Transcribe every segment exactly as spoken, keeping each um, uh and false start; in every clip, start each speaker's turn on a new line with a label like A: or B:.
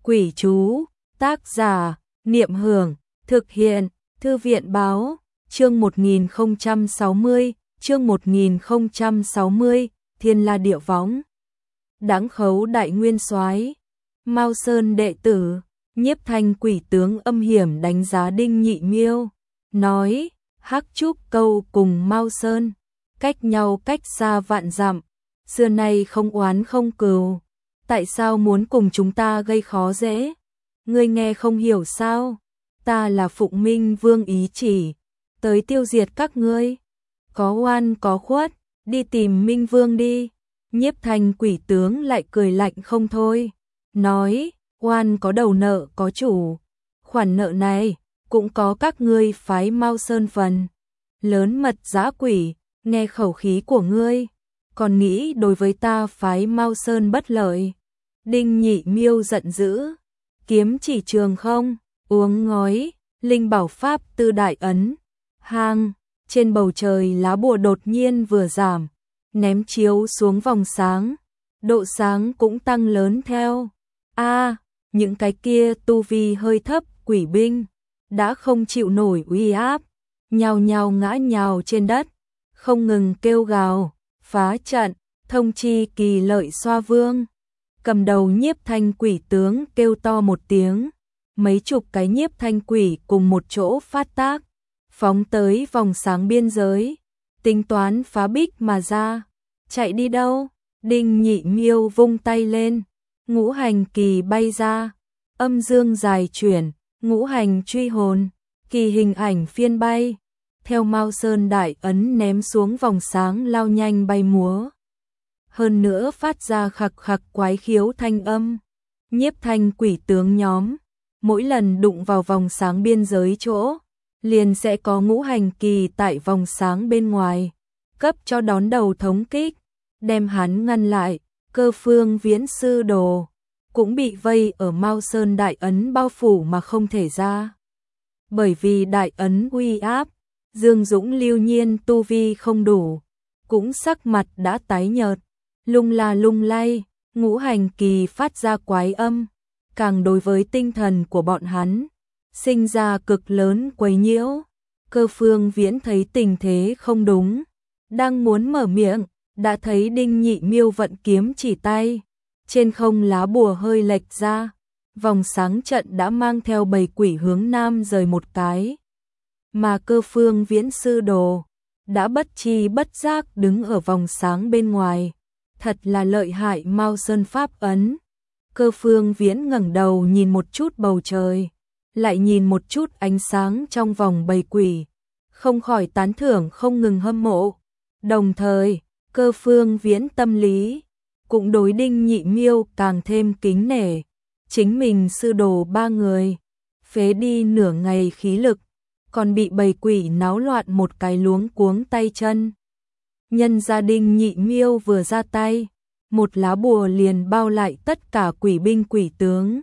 A: Quỷ chú, tác giả, Niệm Hưởng, thực hiện, Thư viện báo, chương một nghìn không trăm sáu mươi, chương một nghìn không trăm sáu mươi, Thiên La Địa Võng. Đáng khấu đại nguyên soái, Mao Sơn đệ tử, Nhiếp Thanh quỷ tướng âm hiểm đánh giá Đinh Nhị Miêu, nói: Hắc Trúc Câu cùng Mao Sơn, cách nhau cách xa vạn dặm, xưa nay không oán không cừu, tại sao muốn cùng chúng ta gây khó dễ? Ngươi nghe không hiểu sao? Ta là phụng Minh Vương ý chỉ, tới tiêu diệt các ngươi. Có oan có khuất, đi tìm Minh Vương đi. Nhiếp Thanh quỷ tướng lại cười lạnh không thôi, nói: oan có đầu nợ có chủ, khoản nợ này cũng có các ngươi phái Mao Sơn phần. Lớn mật dã quỷ, nghe khẩu khí của ngươi, còn nghĩ đối với ta phái Mao Sơn bất lợi. Đinh Nhị Miêu giận dữ, kiếm chỉ trường không, uống ngói, linh bảo pháp tư đại ấn. Hang, trên bầu trời lá bùa đột nhiên vừa giảm, ném chiếu xuống vòng sáng, độ sáng cũng tăng lớn theo. A, à, những cái kia tu vi hơi thấp quỷ binh đã không chịu nổi uy áp, nhào nhào ngã nhào trên đất, không ngừng kêu gào, phá trận, thông chi Kỳ Lợi Xoa Vương. Cầm đầu Nhiếp Thanh quỷ tướng kêu to một tiếng, mấy chục cái Nhiếp Thanh quỷ cùng một chỗ phát tác, phóng tới vòng sáng biên giới, tính toán phá bích mà ra. Chạy đi đâu? Đinh Nhị Miêu vung tay lên, ngũ hành kỳ bay ra, âm dương dài chuyển, ngũ hành truy hồn, kỳ hình ảnh phiên bay, theo Mao Sơn đại ấn ném xuống vòng sáng lao nhanh bay múa. Hơn nữa phát ra khặc khặc quái khiếu thanh âm. Nhiếp Thanh quỷ tướng nhóm, mỗi lần đụng vào vòng sáng biên giới chỗ, liền sẽ có ngũ hành kỳ tại vòng sáng bên ngoài, cấp cho đón đầu thống kích, đem hắn ngăn lại. Cơ Phương Viễn sư đồ cũng bị vây ở Mao Sơn đại ấn bao phủ mà không thể ra. Bởi vì đại ấn uy áp, Dương Dũng Lưu Nhiên tu vi không đủ, cũng sắc mặt đã tái nhợt, lung la lung lay, ngũ hành kỳ phát ra quái âm, càng đối với tinh thần của bọn hắn sinh ra cực lớn quấy nhiễu. Cơ Phương Viễn thấy tình thế không đúng, đang muốn mở miệng, đã thấy Đinh Nhị Miêu vận kiếm chỉ tay, trên không lá bùa hơi lệch ra, vòng sáng trận đã mang theo bầy quỷ hướng nam rời một cái, mà Cơ Phương Viễn sư đồ đã bất chi bất giác đứng ở vòng sáng bên ngoài. Thật là lợi hại Mao Sơn pháp ấn. Cơ Phương Viễn ngẩng đầu nhìn một chút bầu trời, lại nhìn một chút ánh sáng trong vòng bầy quỷ, không khỏi tán thưởng không ngừng hâm mộ. Đồng thời, Cơ Phương Viễn tâm lý cũng đối Đinh Nhị Miêu càng thêm kính nể, chính mình sư đồ ba người phế đi nửa ngày khí lực, còn bị bầy quỷ náo loạn một cái luống cuống tay chân. Nhân gia Đinh Nhị Miêu vừa ra tay, một lá bùa liền bao lại tất cả quỷ binh quỷ tướng.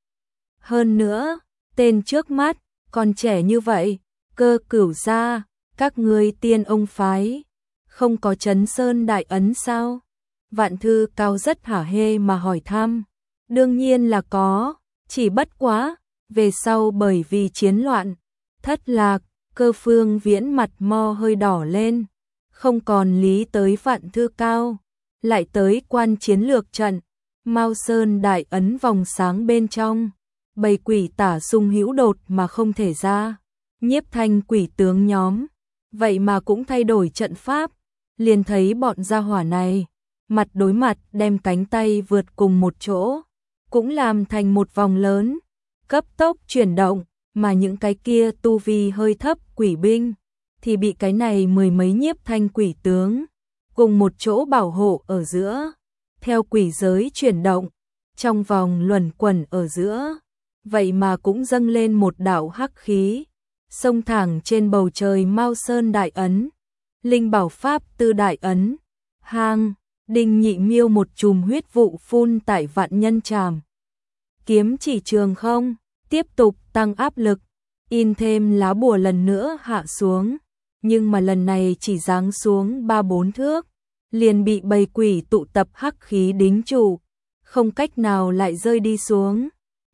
A: Hơn nữa, tên trước mắt còn trẻ như vậy, Cơ Cửu gia, các ngươi Tiên Ông phái không có Trấn Sơn đại ấn sao? Vạn Thư Cao rất hả hê mà hỏi thăm. Đương nhiên là có, chỉ bất quá về sau bởi vì chiến loạn thất lạc, Cơ Phương Viễn mặt mo hơi đỏ lên, không còn lý tới Vạn Thư Cao, lại tới quan chiến lược trận. Mao Sơn đại ấn vòng sáng bên trong, bầy quỷ tả xung hữu đột mà không thể ra. Nhiếp Thanh quỷ tướng nhóm, vậy mà cũng thay đổi trận pháp, liền thấy bọn gia hỏa này, mặt đối mặt đem cánh tay vượt cùng một chỗ, cũng làm thành một vòng lớn, cấp tốc chuyển động, mà những cái kia tu vi hơi thấp quỷ binh thì bị cái này mười mấy Nhiếp Thanh quỷ tướng cùng một chỗ bảo hộ ở giữa, theo quỷ giới chuyển động, trong vòng luẩn quẩn ở giữa, vậy mà cũng dâng lên một đạo hắc khí, xông thẳng trên bầu trời Mao Sơn đại ấn, linh bảo pháp tư đại ấn. Hang, Đinh Nhị Miêu một chùm huyết vụ phun tại vạn nhân tràm. Kiếm chỉ trường không, tiếp tục tăng áp lực, in thêm lá bùa lần nữa hạ xuống, nhưng mà lần này chỉ giáng xuống ba bốn thước, liền bị bầy quỷ tụ tập hắc khí đính trụ, không cách nào lại rơi đi xuống.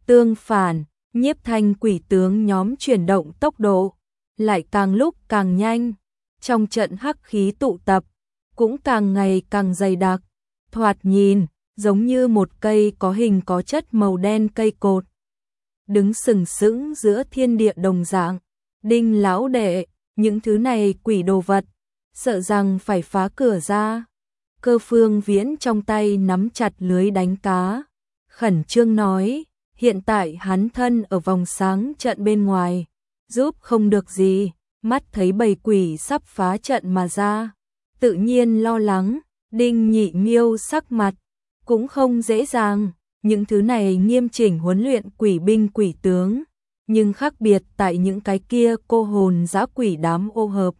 A: Tương phản, nhiếp thanh quỷ tướng nhóm chuyển động tốc độ, lại càng lúc càng nhanh. Trong trận hắc khí tụ tập, cũng càng ngày càng dày đặc, thoạt nhìn, giống như một cây có hình có chất màu đen cây cột. Đứng sừng sững giữa thiên địa đồng dạng. Đinh lão đệ, những thứ này quỷ đồ vật, sợ rằng phải phá cửa ra. Cơ Phương Viễn trong tay nắm chặt lưới đánh cá, khẩn trương nói, hiện tại hắn thân ở vòng sáng trận bên ngoài, giúp không được gì, mắt thấy bầy quỷ sắp phá trận mà ra, tự nhiên lo lắng. Đinh Nhị Miêu sắc mặt cũng không dễ dàng, những thứ này nghiêm chỉnh huấn luyện quỷ binh quỷ tướng, nhưng khác biệt tại những cái kia cô hồn dã quỷ đám ô hợp.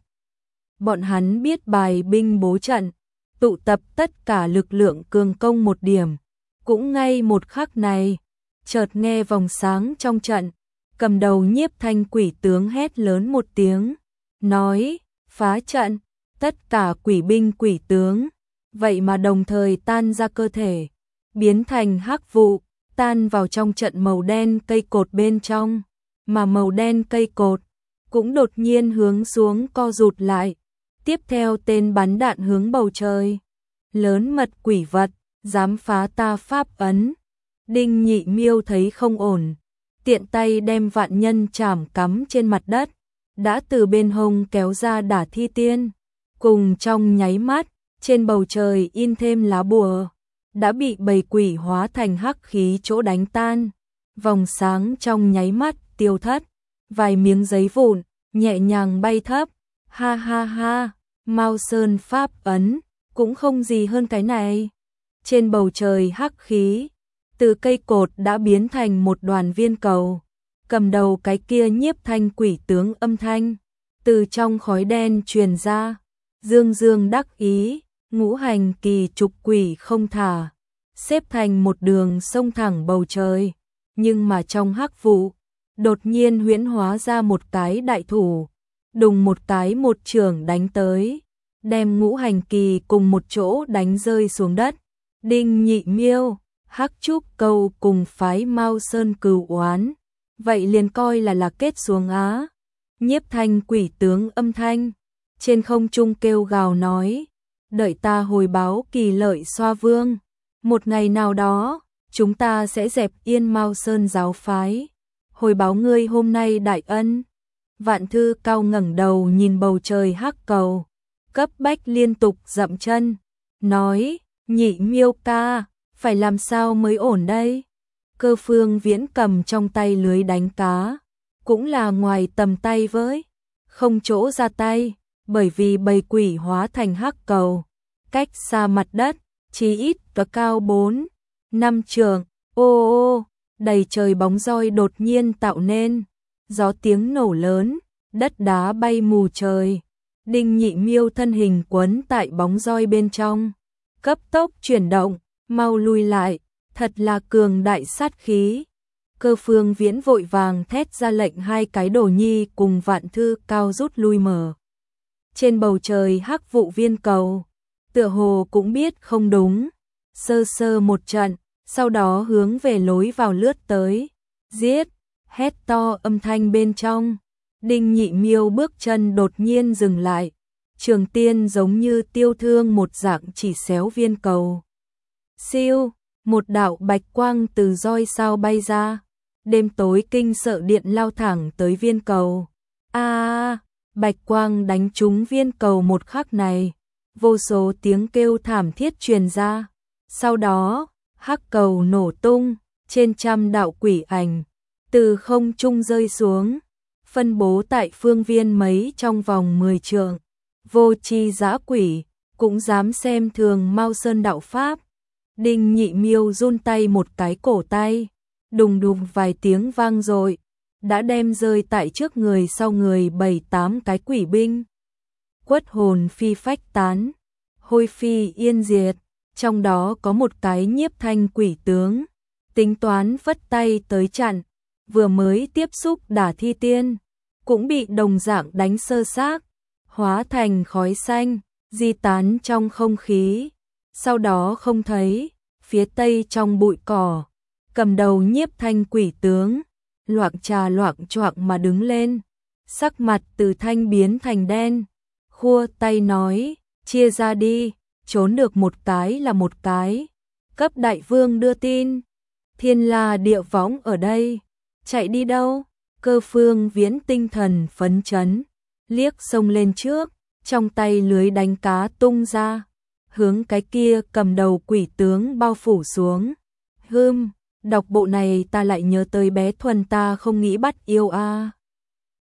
A: Bọn hắn biết bài binh bố trận, tụ tập tất cả lực lượng cường công một điểm, cũng ngay một khắc này, chợt nghe vòng sáng trong trận, cầm đầu nhiếp thanh quỷ tướng hét lớn một tiếng, nói, phá trận, tất cả quỷ binh quỷ tướng, vậy mà đồng thời tan ra cơ thể, biến thành hắc vụ, tan vào trong trận màu đen cây cột bên trong, mà màu đen cây cột cũng đột nhiên hướng xuống co rụt lại, tiếp theo tên bắn đạn hướng bầu trời. Lớn mật quỷ vật, dám phá ta pháp ấn. Đinh Nhị Miêu thấy không ổn, tiện tay đem vạn nhân chảm cắm trên mặt đất, đã từ bên hông kéo ra đả thi tiên, cùng trong nháy mắt, trên bầu trời in thêm lá bùa, đã bị bầy quỷ hóa thành hắc khí chỗ đánh tan, vòng sáng trong nháy mắt tiêu thất, vài miếng giấy vụn nhẹ nhàng bay thấp, ha ha ha, Mao Sơn pháp ấn, cũng không gì hơn cái này. Trên bầu trời hắc khí, từ cây cột đã biến thành một đoàn viên cầu, cầm đầu cái kia nhiếp thanh quỷ tướng âm thanh, từ trong khói đen truyền ra, dương dương đắc ý, ngũ hành kỳ trục quỷ không thả, xếp thành một đường sông thẳng bầu trời, nhưng mà trong hắc vụ, đột nhiên huyễn hóa ra một cái đại thủ, đùng một cái một chưởng đánh tới, đem ngũ hành kỳ cùng một chỗ đánh rơi xuống đất. Đinh Nhị Miêu, hắc trúc câu cùng phái Mao Sơn cừu oán, vậy liền coi là là kết xuống á. Nhiếp thanh quỷ tướng âm thanh, trên không trung kêu gào nói, đợi ta hồi báo kỳ lợi xoa vương, một ngày nào đó, chúng ta sẽ dẹp yên Mao Sơn giáo phái, hồi báo ngươi hôm nay đại ân. Vạn Thư Cao ngẩng đầu nhìn bầu trời hắc cầu, cấp bách liên tục dậm chân, nói, Nhị Miêu ca, phải làm sao mới ổn đây? Cơ Phương Viễn cầm trong tay lưới đánh cá, cũng là ngoài tầm tay với, không chỗ ra tay, bởi vì bầy quỷ hóa thành hắc cầu, cách xa mặt đất, chí ít và cao bốn, năm trượng, ô ô, đầy trời bóng roi đột nhiên tạo nên, gió tiếng nổ lớn, đất đá bay mù trời. Đinh Nhị Miêu thân hình quấn tại bóng roi bên trong, cấp tốc chuyển động, mau lui lại, thật là cường đại sát khí. Cơ Phương Viễn vội vàng thét ra lệnh hai cái đồ nhi cùng Vạn Thư Cao rút lui mở. Trên bầu trời hắc vụ viên cầu, tựa hồ cũng biết không đúng, sơ sơ một trận, sau đó hướng về lối vào lướt tới, giết, hét to âm thanh bên trong. Đinh Nhị Miêu bước chân đột nhiên dừng lại, trường tiên giống như tiêu thương một dạng chỉ xéo viên cầu. Siêu, một đạo bạch quang từ roi sao bay ra, đêm tối kinh sợ điện lao thẳng tới viên cầu. A, à, bạch quang đánh trúng viên cầu một khắc này, vô số tiếng kêu thảm thiết truyền ra. Sau đó, hắc cầu nổ tung, trên trăm đạo quỷ ảnh từ không trung rơi xuống, phân bố tại phương viên mấy trong vòng mười trượng. Vô tri dã quỷ cũng dám xem thường Mao Sơn đạo pháp. Đinh Nhị Miêu run tay một cái cổ tay, đùng đùng vài tiếng vang dội, đã đem rơi tại trước người sau người bảy tám cái quỷ binh. Quất hồn phi phách tán, hôi phi yên diệt, trong đó có một cái nhiếp thanh quỷ tướng, tính toán phất tay tới chặn, vừa mới tiếp xúc đả thi tiên, cũng bị đồng dạng đánh sơ xác, hóa thành khói xanh, di tán trong không khí, sau đó không thấy, phía tây trong bụi cỏ, cầm đầu Nhiếp Thanh quỷ tướng, loạng trà loạng choạng mà đứng lên, sắc mặt từ thanh biến thành đen, khua tay nói, chia ra đi, trốn được một cái là một cái, cấp đại vương đưa tin, thiên la địa võng ở đây, chạy đi đâu? Cơ Phương Viễn tinh thần phấn chấn, liếc xông lên trước, trong tay lưới đánh cá tung ra, hướng cái kia cầm đầu quỷ tướng bao phủ xuống. Hưm, đọc bộ này ta lại nhớ tới bé Thuần ta không nghĩ bắt yêu a. À.